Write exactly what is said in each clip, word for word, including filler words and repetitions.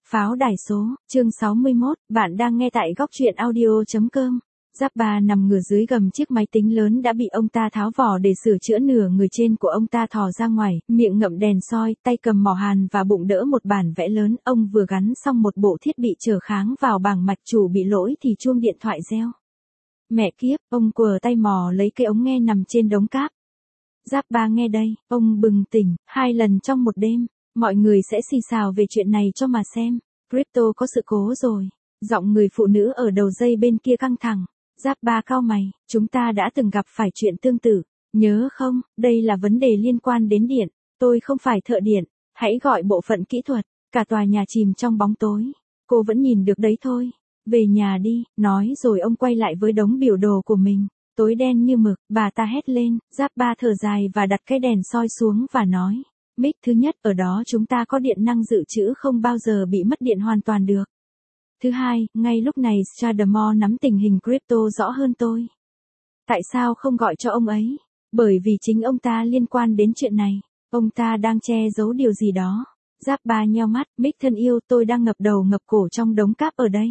Pháo đài số, chương sáu mươi mốt, bạn đang nghe tại góc truyện audio.com. Giáp ba nằm ngửa dưới gầm chiếc máy tính lớn đã bị ông ta tháo vỏ để sửa chữa, nửa người trên của ông ta thò ra ngoài, miệng ngậm đèn soi, tay cầm mỏ hàn và bụng đỡ một bản vẽ lớn. Ông vừa gắn xong một bộ thiết bị trở kháng vào bảng mạch chủ bị lỗi thì chuông điện thoại reo. Mẹ kiếp, ông quờ tay mò lấy cái ống nghe nằm trên đống cáp. Giáp ba nghe đây, ông bừng tỉnh, hai lần trong một đêm. Mọi người sẽ xì xào về chuyện này cho mà xem. Crypto có sự cố rồi. Giọng người phụ nữ ở đầu dây bên kia căng thẳng. Giáp ba cau mày, chúng ta đã từng gặp phải chuyện tương tự. Nhớ không, đây là vấn đề liên quan đến điện. Tôi không phải thợ điện, hãy gọi bộ phận kỹ thuật. Cả tòa nhà chìm trong bóng tối. Cô vẫn nhìn được đấy thôi. Về nhà đi, nói rồi ông quay lại với đống biểu đồ của mình. Tối đen như mực, bà ta hét lên. Giáp ba thở dài và đặt cái đèn soi xuống và nói. Mic, thứ nhất, ở đó chúng ta có điện năng dự trữ, không bao giờ bị mất điện hoàn toàn được. Thứ hai, ngay lúc này Stradamore nắm tình hình crypto rõ hơn tôi. Tại sao không gọi cho ông ấy? Bởi vì chính ông ta liên quan đến chuyện này. Ông ta đang che giấu điều gì đó. Giáp ba nheo mắt, Mic thân yêu, tôi đang ngập đầu ngập cổ trong đống cáp ở đây.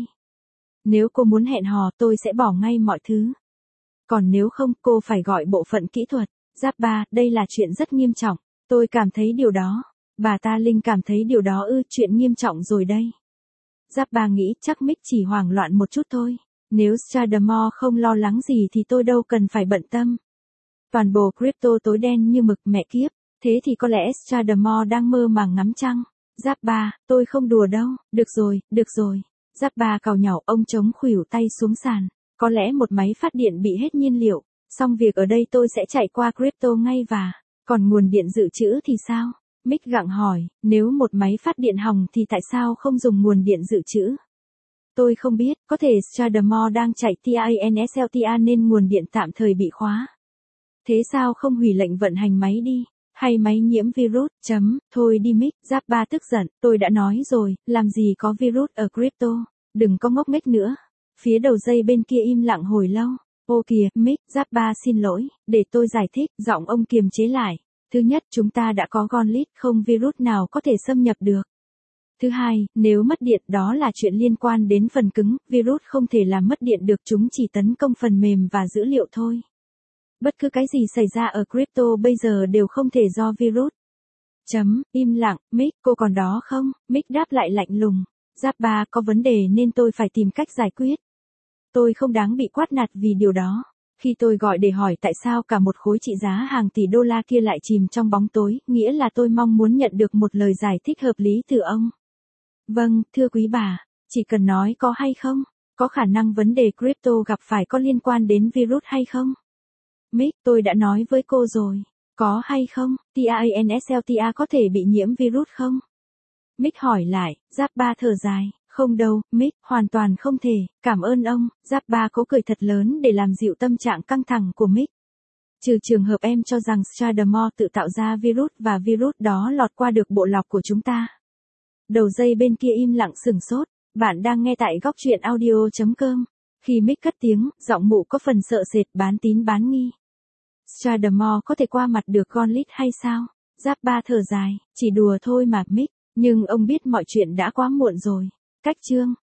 Nếu cô muốn hẹn hò, tôi sẽ bỏ ngay mọi thứ. Còn nếu không, cô phải gọi bộ phận kỹ thuật. Giáp ba, đây là chuyện rất nghiêm trọng. Tôi cảm thấy điều đó. Bà ta Linh cảm thấy điều đó ư, chuyện nghiêm trọng rồi đây. Giáp ba nghĩ chắc Mick chỉ hoảng loạn một chút thôi. Nếu Stradamore không lo lắng gì thì tôi đâu cần phải bận tâm. Toàn bộ crypto tối đen như mực, mẹ kiếp. Thế thì có lẽ Stradamore đang mơ màng ngắm trăng. Giáp ba, tôi không đùa đâu. Được rồi, được rồi. Giáp ba càu nhàu, ông chống khuỷu tay xuống sàn. Có lẽ một máy phát điện bị hết nhiên liệu. Xong việc ở đây tôi sẽ chạy qua crypto ngay và... Còn nguồn điện dự trữ thì sao? Mick gặng hỏi, nếu một máy phát điện hỏng thì tại sao không dùng nguồn điện dự trữ? Tôi không biết, có thể Stradamore đang chạy TINSLTA nên nguồn điện tạm thời bị khóa. Thế sao không hủy lệnh vận hành máy đi? Hay máy nhiễm virus, chấm, thôi đi Mick. Giáp ba tức giận, tôi đã nói rồi, làm gì có virus ở crypto, đừng có ngốc nghếch nữa. Phía đầu dây bên kia im lặng hồi lâu. Ô kìa, Mick, Giáp ba xin lỗi, để tôi giải thích, giọng ông kiềm chế lại. Thứ nhất, chúng ta đã có Gauntlet, không virus nào có thể xâm nhập được. Thứ hai, nếu mất điện, đó là chuyện liên quan đến phần cứng, virus không thể làm mất điện được, chúng chỉ tấn công phần mềm và dữ liệu thôi. Bất cứ cái gì xảy ra ở crypto bây giờ đều không thể do virus. Chấm, im lặng, Mick, cô còn đó không? Mick đáp lại lạnh lùng. Giáp ba, có vấn đề nên tôi phải tìm cách giải quyết. Tôi không đáng bị quát nạt vì điều đó. Khi tôi gọi để hỏi tại sao cả một khối trị giá hàng tỷ đô la kia lại chìm trong bóng tối, nghĩa là tôi mong muốn nhận được một lời giải thích hợp lý từ ông. Vâng, thưa quý bà, chỉ cần nói có hay không, có khả năng vấn đề crypto gặp phải có liên quan đến virus hay không? Mick, tôi đã nói với cô rồi, có hay không, TINSLTA có thể bị nhiễm virus không? Mick hỏi lại, Giáp ba thở dài. Không đâu, Mick, hoàn toàn không thể, cảm ơn ông. Giáp ba cố cười thật lớn để làm dịu tâm trạng căng thẳng của Mick. Trừ trường hợp em cho rằng Stradamore tự tạo ra virus và virus đó lọt qua được bộ lọc của chúng ta. Đầu dây bên kia im lặng sửng sốt, bạn đang nghe tại góc truyện audio.com. Khi Mick cất tiếng, giọng mụ có phần sợ sệt, bán tín bán nghi. Stradamore có thể qua mặt được Gauntlet hay sao? Giáp ba thở dài, chỉ đùa thôi mà Mick, nhưng ông biết mọi chuyện đã quá muộn rồi. Cách chương